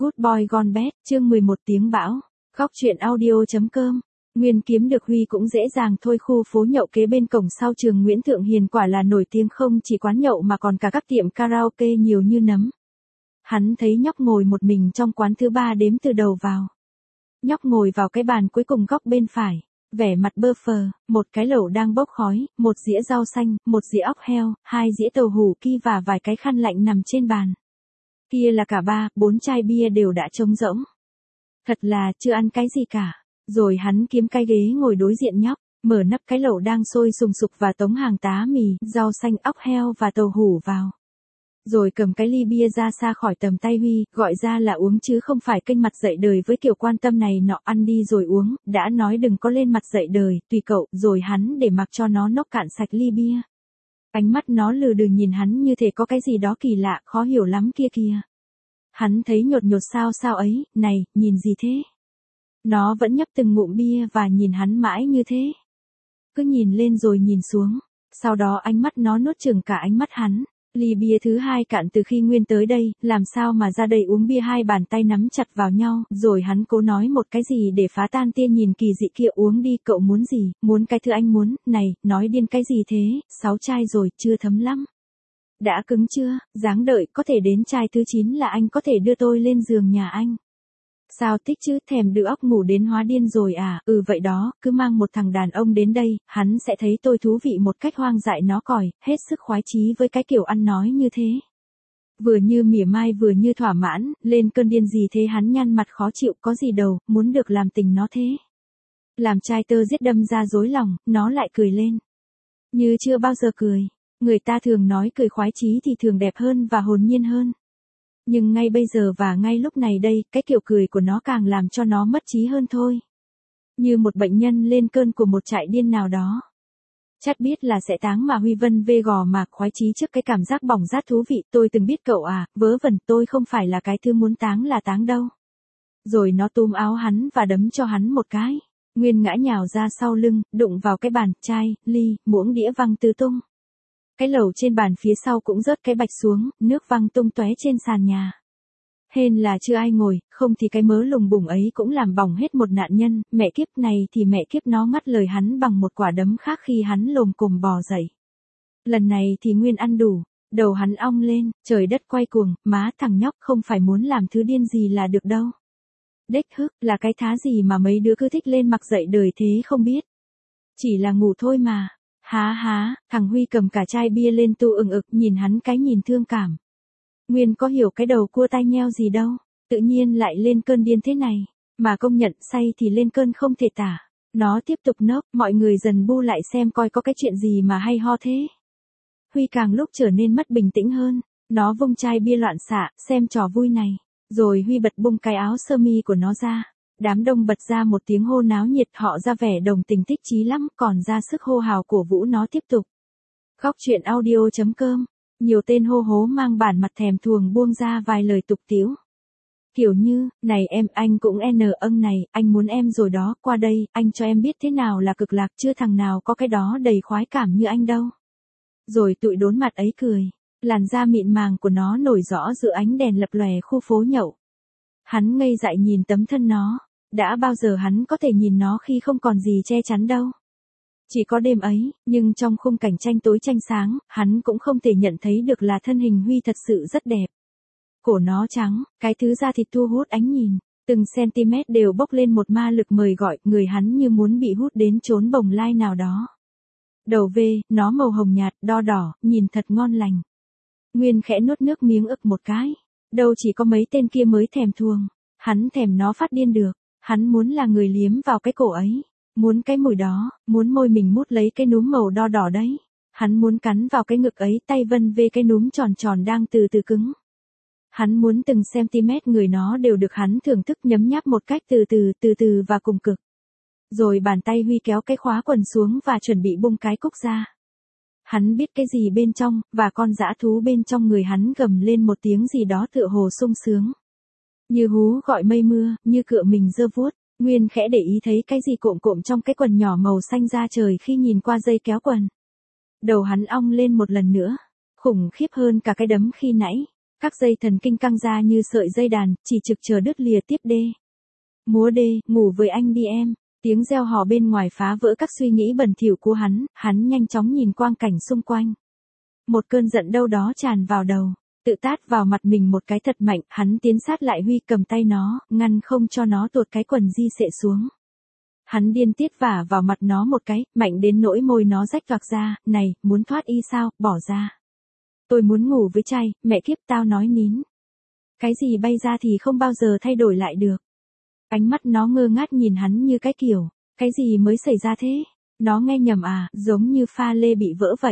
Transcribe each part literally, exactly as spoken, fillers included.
Good Boy Gone Bad, chương mười một tiếng bão. Góc truyện audio.com. Nguyên kiếm được Huy cũng dễ dàng thôi. Khu phố nhậu kế bên cổng sau trường Nguyễn Thượng Hiền quả là nổi tiếng không chỉ quán nhậu mà còn cả các tiệm karaoke nhiều như nấm. Hắn thấy nhóc ngồi một mình trong quán thứ ba đếm từ đầu vào. Nhóc ngồi vào cái bàn cuối cùng góc bên phải, vẻ mặt bơ phờ, một cái lẩu đang bốc khói, một dĩa rau xanh, một dĩa óc heo, hai dĩa tàu hủ ki và vài cái khăn lạnh nằm trên bàn. Kia là cả ba, bốn chai bia đều đã trống rỗng. Thật là chưa ăn cái gì cả. Rồi hắn kiếm cái ghế ngồi đối diện nhóc, mở nắp cái lẩu đang sôi sùng sục và tống hàng tá mì, rau xanh, óc heo và tàu hủ vào. Rồi cầm cái ly bia ra xa khỏi tầm tay Huy, gọi ra là uống chứ không phải kênh mặt dạy đời với kiểu quan tâm này nọ. Ăn đi rồi uống, đã nói đừng có lên mặt dạy đời, tùy cậu. Rồi hắn để mặc cho nó nốc cạn sạch ly bia. Ánh mắt nó lừ đừ nhìn hắn như thể có cái gì đó kỳ lạ, khó hiểu lắm kia kìa. Hắn thấy nhột nhột sao sao ấy, này, nhìn gì thế? Nó vẫn nhấp từng ngụm bia và nhìn hắn mãi như thế. Cứ nhìn lên rồi nhìn xuống, sau đó ánh mắt nó nuốt chửng cả ánh mắt hắn. Ly bia thứ hai cạn từ khi Nguyên tới đây, làm sao mà ra đây uống bia hai bàn tay nắm chặt vào nhau, rồi hắn cố nói một cái gì để phá tan tia nhìn kỳ dị kia. Uống đi, cậu muốn gì, muốn cái thứ anh muốn, này, nói điên cái gì thế, sáu chai rồi, chưa thấm lắm. Đã cứng chưa, dáng đợi, có thể đến chai thứ chín là anh có thể đưa tôi lên giường nhà anh. Sao thích chứ, thèm đưa óc ngủ đến hóa điên rồi à, ừ vậy đó, cứ mang một thằng đàn ông đến đây, hắn sẽ thấy tôi thú vị một cách hoang dại nó còi, hết sức khoái chí với cái kiểu ăn nói như thế. Vừa như mỉa mai vừa như thỏa mãn, lên cơn điên gì thế. Hắn nhăn mặt khó chịu, có gì đâu, muốn được làm tình nó thế. Làm trai tơ giết đâm ra dối lòng, nó lại cười lên. Như chưa bao giờ cười, người ta thường nói cười khoái chí thì thường đẹp hơn và hồn nhiên hơn. Nhưng ngay bây giờ và ngay lúc này đây, cái kiểu cười của nó càng làm cho nó mất trí hơn thôi. Như một bệnh nhân lên cơn của một trại điên nào đó. Chắc biết là sẽ táng mà Huy vân vê gò má khoái chí trước cái cảm giác bỏng rát thú vị. Tôi từng biết cậu à, vớ vẩn, tôi không phải là cái thứ muốn táng là táng đâu. Rồi nó túm áo hắn và đấm cho hắn một cái. Nguyên ngã nhào ra sau lưng, đụng vào cái bàn, chai, ly, muỗng đĩa văng tứ tung. Cái lẩu trên bàn phía sau cũng rớt cái bạch xuống, nước văng tung tóe trên sàn nhà. Hên là chưa ai ngồi, không thì cái mớ lùng bùng ấy cũng làm bỏng hết một nạn nhân. Mẹ kiếp này thì mẹ kiếp, nó ngắt lời hắn bằng một quả đấm khác khi hắn lồm cồm bò dậy. Lần này thì Nguyên ăn đủ, đầu hắn ong lên, trời đất quay cuồng, má thằng nhóc không phải muốn làm thứ điên gì là được đâu. Đếch hức, là cái thá gì mà mấy đứa cứ thích lên mặc dậy đời thế không biết. Chỉ là ngủ thôi mà. Há há, thằng Huy cầm cả chai bia lên tu ừng ực nhìn hắn cái nhìn thương cảm. Nguyên có hiểu cái đầu cua tai nheo gì đâu, tự nhiên lại lên cơn điên thế này, mà công nhận say thì lên cơn không thể tả. Nó tiếp tục nốc, mọi người dần bu lại xem coi có cái chuyện gì mà hay ho thế. Huy càng lúc trở nên mất bình tĩnh hơn, nó vung chai bia loạn xạ, xem trò vui này. Rồi Huy bật bung cái áo sơ mi của nó ra. Đám đông bật ra một tiếng hô náo nhiệt, họ ra vẻ đồng tình thích chí lắm, còn ra sức hô hào cổ vũ nó tiếp tục. Góc truyện audio.com. Nhiều tên hô hố mang bản mặt thèm thuồng buông ra vài lời tục tĩu. Kiểu như, này em, anh cũng n âng này, anh muốn em rồi đó, qua đây, anh cho em biết thế nào là cực lạc, chưa thằng nào có cái đó đầy khoái cảm như anh đâu. Rồi tụi đốn mặt ấy cười, làn da mịn màng của nó nổi rõ giữa ánh đèn lập lòe khu phố nhậu. Hắn ngây dại nhìn tấm thân nó. Đã bao giờ hắn có thể nhìn nó khi không còn gì che chắn đâu. Chỉ có đêm ấy, nhưng trong khung cảnh tranh tối tranh sáng, hắn cũng không thể nhận thấy được là thân hình Huy thật sự rất đẹp. Cổ nó trắng, cái thứ da thịt thu hút ánh nhìn, từng cm đều bốc lên một ma lực mời gọi, người hắn như muốn bị hút đến chốn bồng lai nào đó. Đầu về, nó màu hồng nhạt, đo đỏ, nhìn thật ngon lành. Nguyên khẽ nuốt nước miếng ực một cái. Đâu chỉ có mấy tên kia mới thèm thuồng, hắn thèm nó phát điên được. Hắn muốn là người liếm vào cái cổ ấy, muốn cái mùi đó, muốn môi mình mút lấy cái núm màu đo đỏ đấy. Hắn muốn cắn vào cái ngực ấy, tay vân về cái núm tròn tròn đang từ từ cứng. Hắn muốn từng cm người nó đều được hắn thưởng thức nhấm nháp một cách từ từ, từ từ và cùng cực. Rồi bàn tay Huy kéo cái khóa quần xuống và chuẩn bị bung cái cúc ra. Hắn biết cái gì bên trong, và con dã thú bên trong người hắn gầm lên một tiếng gì đó tựa hồ sung sướng. Như hú gọi mây mưa, như cựa mình giơ vuốt. Nguyên khẽ để ý thấy cái gì cộm cộm trong cái quần nhỏ màu xanh da trời khi nhìn qua dây kéo quần. Đầu hắn ong lên một lần nữa, khủng khiếp hơn cả cái đấm khi nãy. Các dây thần kinh căng ra như sợi dây đàn, chỉ trực chờ đứt lìa tiếp đê. Múa đê, ngủ với anh đi em. Tiếng reo hò bên ngoài phá vỡ các suy nghĩ bẩn thỉu của hắn, hắn nhanh chóng nhìn quang cảnh xung quanh. Một cơn giận đâu đó tràn vào đầu, tự tát vào mặt mình một cái thật mạnh, hắn tiến sát lại Huy cầm tay nó, ngăn không cho nó tuột cái quần di xệ xuống. Hắn điên tiết vả vào mặt nó một cái, mạnh đến nỗi môi nó rách toạc ra, này, muốn thoát y sao, bỏ ra. Tôi muốn ngủ với trai, mẹ kiếp tao nói nín. Cái gì bay ra thì không bao giờ thay đổi lại được. Ánh mắt nó ngơ ngác nhìn hắn như cái kiểu, cái gì mới xảy ra thế? Nó nghe nhầm à, giống như pha lê bị vỡ vậy.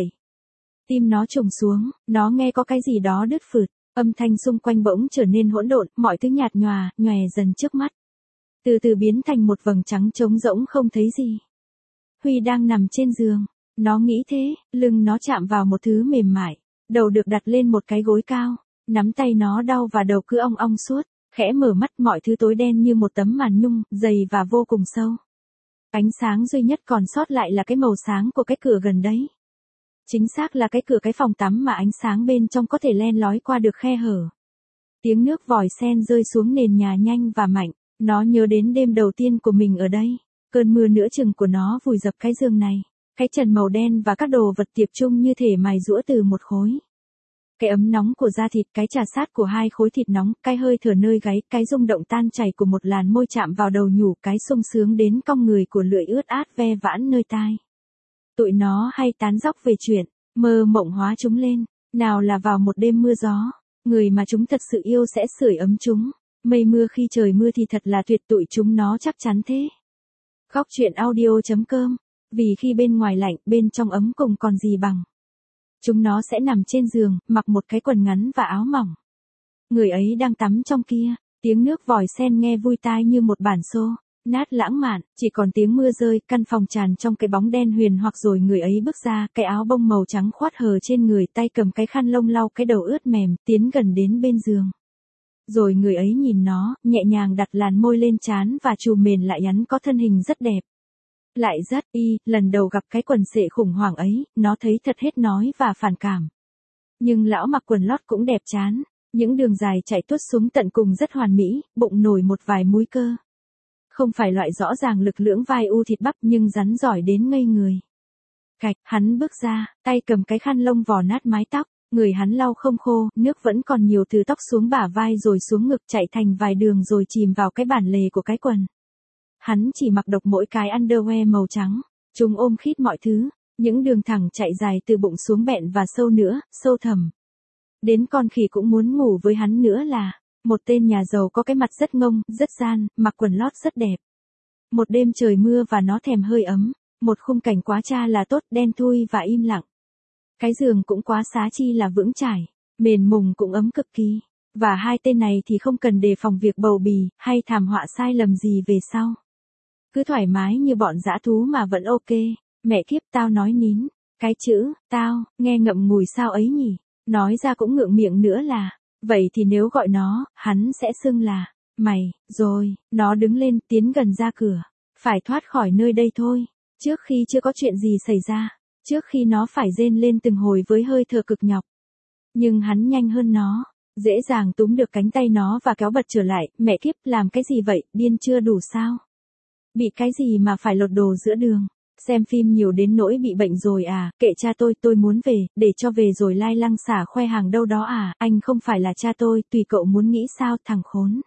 Tim nó trùng xuống, nó nghe có cái gì đó đứt phượt, âm thanh xung quanh bỗng trở nên hỗn độn, mọi thứ nhạt nhòa, nhòe dần trước mắt. Từ từ biến thành một vầng trắng trống rỗng không thấy gì. Huy đang nằm trên giường, nó nghĩ thế, lưng nó chạm vào một thứ mềm mại, đầu được đặt lên một cái gối cao, nắm tay nó đau và đầu cứ ong ong suốt, khẽ mở mắt mọi thứ tối đen như một tấm màn nhung, dày và vô cùng sâu. Ánh sáng duy nhất còn sót lại là cái màu sáng của cái cửa gần đấy. Chính xác là cái cửa cái phòng tắm mà ánh sáng bên trong có thể len lói qua được khe hở. Tiếng nước vòi sen rơi xuống nền nhà nhanh và mạnh, nó nhớ đến đêm đầu tiên của mình ở đây, cơn mưa nửa chừng của nó vùi dập cái giường này, cái trần màu đen và các đồ vật tiệp chung như thể mài giũa từ một khối. Cái ấm nóng của da thịt, cái trà sát của hai khối thịt nóng, cái hơi thở nơi gáy, cái rung động tan chảy của một làn môi chạm vào đầu nhủ, cái sung sướng đến cong người của lưỡi ướt át ve vãn nơi tai. Tụi nó hay tán dóc về chuyện, mơ mộng hóa chúng lên, nào là vào một đêm mưa gió, người mà chúng thật sự yêu sẽ sưởi ấm chúng, mây mưa khi trời mưa thì thật là tuyệt, tụi chúng nó chắc chắn thế. Góc truyện audio chấm com, vì khi bên ngoài lạnh, bên trong ấm cùng còn gì bằng. Chúng nó sẽ nằm trên giường, mặc một cái quần ngắn và áo mỏng. Người ấy đang tắm trong kia, tiếng nước vòi sen nghe vui tai như một bản xô, nát lãng mạn, chỉ còn tiếng mưa rơi, căn phòng tràn trong cái bóng đen huyền hoặc rồi người ấy bước ra, cái áo bông màu trắng khoát hờ trên người, tay cầm cái khăn lông lau cái đầu ướt mềm, tiến gần đến bên giường. Rồi người ấy nhìn nó, nhẹ nhàng đặt làn môi lên trán và chùm mền lại nhắn có thân hình rất đẹp. Lại rất y, lần đầu gặp cái quần sệ khủng hoảng ấy, nó thấy thật hết nói và phản cảm. Nhưng lão mặc quần lót cũng đẹp chán, những đường dài chạy tuốt xuống tận cùng rất hoàn mỹ, bụng nổi một vài múi cơ. Không phải loại rõ ràng lực lưỡng vai u thịt bắp nhưng rắn giỏi đến ngây người. Cạch, hắn bước ra, tay cầm cái khăn lông vò nát mái tóc, người hắn lau không khô, nước vẫn còn nhiều từ tóc xuống bả vai rồi xuống ngực chạy thành vài đường rồi chìm vào cái bản lề của cái quần. Hắn chỉ mặc độc mỗi cái underwear màu trắng, chúng ôm khít mọi thứ, những đường thẳng chạy dài từ bụng xuống bẹn và sâu nữa, sâu thẳm. Đến con khỉ cũng muốn ngủ với hắn nữa là, một tên nhà giàu có cái mặt rất ngông, rất gian, mặc quần lót rất đẹp. Một đêm trời mưa và nó thèm hơi ấm, một khung cảnh quá cha là tốt, đen thui và im lặng. Cái giường cũng quá xá chi là vững chãi, mền mùng cũng ấm cực kỳ, và hai tên này thì không cần đề phòng việc bầu bì, hay thảm họa sai lầm gì về sau. Cứ thoải mái như bọn dã thú mà vẫn ok, mẹ kiếp tao nói nín, cái chữ, tao, nghe ngậm ngùi sao ấy nhỉ, nói ra cũng ngượng miệng nữa là, vậy thì nếu gọi nó, hắn sẽ xưng là, mày, rồi, nó đứng lên tiến gần ra cửa, phải thoát khỏi nơi đây thôi, trước khi chưa có chuyện gì xảy ra, trước khi nó phải rên lên từng hồi với hơi thở cực nhọc. Nhưng hắn nhanh hơn nó, dễ dàng túm được cánh tay nó và kéo bật trở lại, mẹ kiếp làm cái gì vậy, điên chưa đủ sao? Bị cái gì mà phải lột đồ giữa đường? Xem phim nhiều đến nỗi bị bệnh rồi à, kệ cha tôi, tôi muốn về, để cho về rồi lai lăng xả khoe hàng đâu đó à, anh không phải là cha tôi, tùy cậu muốn nghĩ sao, thằng khốn.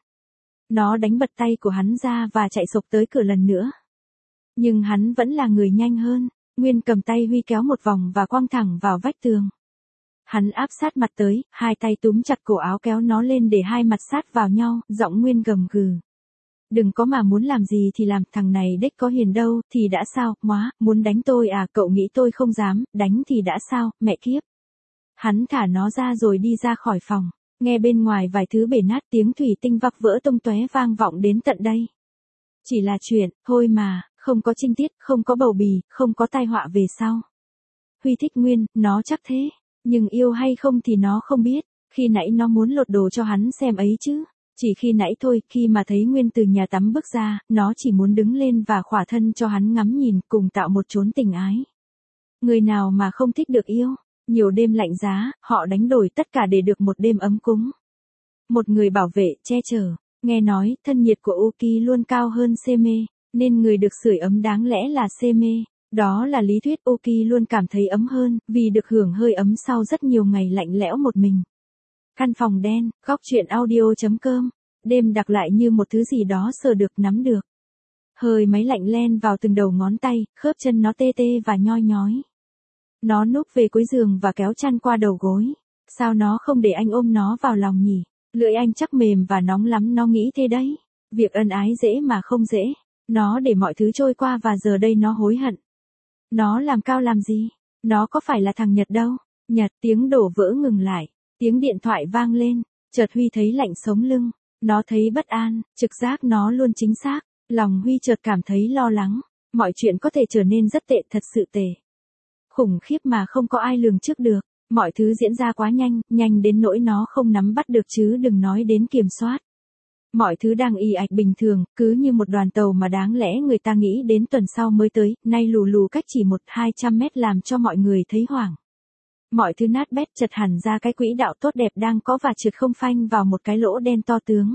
Nó đánh bật tay của hắn ra và chạy sộc tới cửa lần nữa. Nhưng hắn vẫn là người nhanh hơn, Nguyên cầm tay Huy kéo một vòng và quăng thẳng vào vách tường. Hắn áp sát mặt tới, hai tay túm chặt cổ áo kéo nó lên để hai mặt sát vào nhau, giọng Nguyên gầm gừ. Đừng có mà muốn làm gì thì làm, thằng này đếch có hiền đâu, thì đã sao, móa, muốn đánh tôi à, cậu nghĩ tôi không dám, đánh thì đã sao, mẹ kiếp. Hắn thả nó ra rồi đi ra khỏi phòng, nghe bên ngoài vài thứ bể nát, tiếng thủy tinh vạc vỡ tung tóe vang vọng đến tận đây. Chỉ là chuyện, thôi mà, không có trinh tiết, không có bầu bì, không có tai họa về sau. Huy thích Nguyên, nó chắc thế, nhưng yêu hay không thì nó không biết, khi nãy nó muốn lột đồ cho hắn xem ấy chứ. Chỉ khi nãy thôi, khi mà thấy Nguyên từ nhà tắm bước ra, nó chỉ muốn đứng lên và khỏa thân cho hắn ngắm nhìn, cùng tạo một chốn tình ái. Người nào mà không thích được yêu, nhiều đêm lạnh giá, họ đánh đổi tất cả để được một đêm ấm cúng. Một người bảo vệ, che chở. Nghe nói, thân nhiệt của Uki luôn cao hơn Seme, nên người được sưởi ấm đáng lẽ là Seme. Đó là lý thuyết Uki luôn cảm thấy ấm hơn, vì được hưởng hơi ấm sau rất nhiều ngày lạnh lẽo một mình. Căn phòng đen, góc truyện audio.com. Đêm đặc lại như một thứ gì đó sờ được nắm được. Hơi máy lạnh len vào từng đầu ngón tay, khớp chân nó tê tê và nhoi nhói. Nó núp về cuối giường và kéo chăn qua đầu gối. Sao nó không để anh ôm nó vào lòng nhỉ? Lưỡi anh chắc mềm và nóng lắm, nó nghĩ thế đấy. Việc ân ái dễ mà không dễ. Nó để mọi thứ trôi qua và giờ đây nó hối hận. Nó làm cao làm gì? Nó có phải là thằng Nhật đâu? Nhật, tiếng đổ vỡ ngừng lại. Tiếng điện thoại vang lên. Chợt Huy thấy lạnh sống lưng. Nó thấy bất an, trực giác nó luôn chính xác. Lòng Huy chợt cảm thấy lo lắng. Mọi chuyện có thể trở nên rất tệ, thật sự tệ. Khủng khiếp mà không có ai lường trước được. Mọi thứ diễn ra quá nhanh, nhanh đến nỗi nó không nắm bắt được chứ đừng nói đến kiểm soát. Mọi thứ đang ì ạch bình thường, cứ như một đoàn tàu mà đáng lẽ người ta nghĩ đến tuần sau mới tới, nay lù lù cách chỉ một hai trăm mét làm cho mọi người thấy hoảng. Mọi thứ nát bét chật hẳn ra cái quỹ đạo tốt đẹp đang có và trượt không phanh vào một cái lỗ đen to tướng.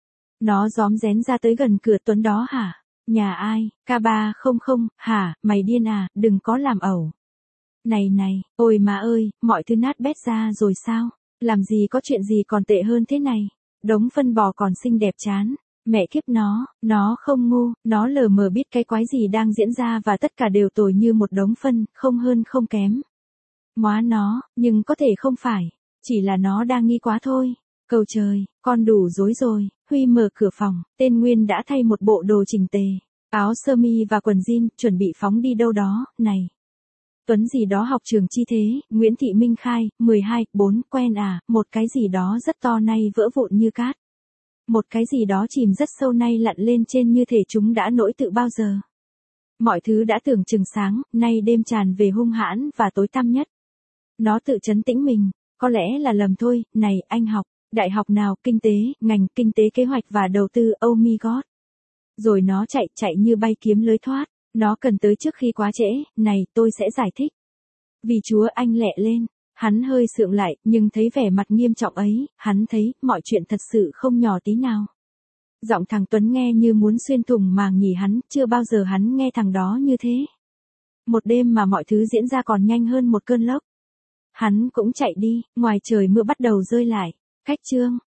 Nó róm rén ra tới gần cửa. Tuấn đó hả? Nhà ai? K ba không không, hả? Mày điên à, đừng có làm ẩu. Này này, ôi má ơi, mọi thứ nát bét ra rồi sao? Làm gì có chuyện gì còn tệ hơn thế này? Đống phân bò còn xinh đẹp chán. Mẹ kiếp nó, nó không ngu, nó lờ mờ biết cái quái gì đang diễn ra và tất cả đều tồi như một đống phân, không hơn không kém. Móa nó, nhưng có thể không phải, chỉ là nó đang nghi quá thôi. Cầu trời, con đủ rối rồi. Huy mở cửa phòng, tên Nguyên đã thay một bộ đồ chỉnh tề, áo sơ mi và quần jean, chuẩn bị phóng đi đâu đó. Này, Tuấn gì đó học trường chi thế? Nguyễn Thị Minh khai, mười hai, bốn, quen à? Một cái gì đó rất to nay vỡ vụn như cát. Một cái gì đó chìm rất sâu nay lặn lên trên như thể chúng đã nổi tự bao giờ. Mọi thứ đã tưởng chừng sáng, nay đêm tràn về hung hãn và tối tăm nhất. Nó tự trấn tĩnh mình, có lẽ là lầm thôi. Này, anh học đại học nào? Kinh tế, ngành kinh tế kế hoạch và đầu tư. Oh my god. Rồi nó chạy chạy như bay kiếm lối thoát. Nó cần tới trước khi quá trễ. Này, tôi sẽ giải thích. Vì Chúa, anh lẹ lên. Hắn hơi sượng lại, nhưng thấy vẻ mặt nghiêm trọng ấy, hắn thấy mọi chuyện thật sự không nhỏ tí nào. Giọng thằng Tuấn nghe như muốn xuyên thủng màng nhĩ hắn, chưa bao giờ hắn nghe thằng đó như thế. Một đêm mà mọi thứ diễn ra còn nhanh hơn một cơn lốc. Hắn cũng chạy đi, ngoài trời mưa bắt đầu rơi lại. Cách chương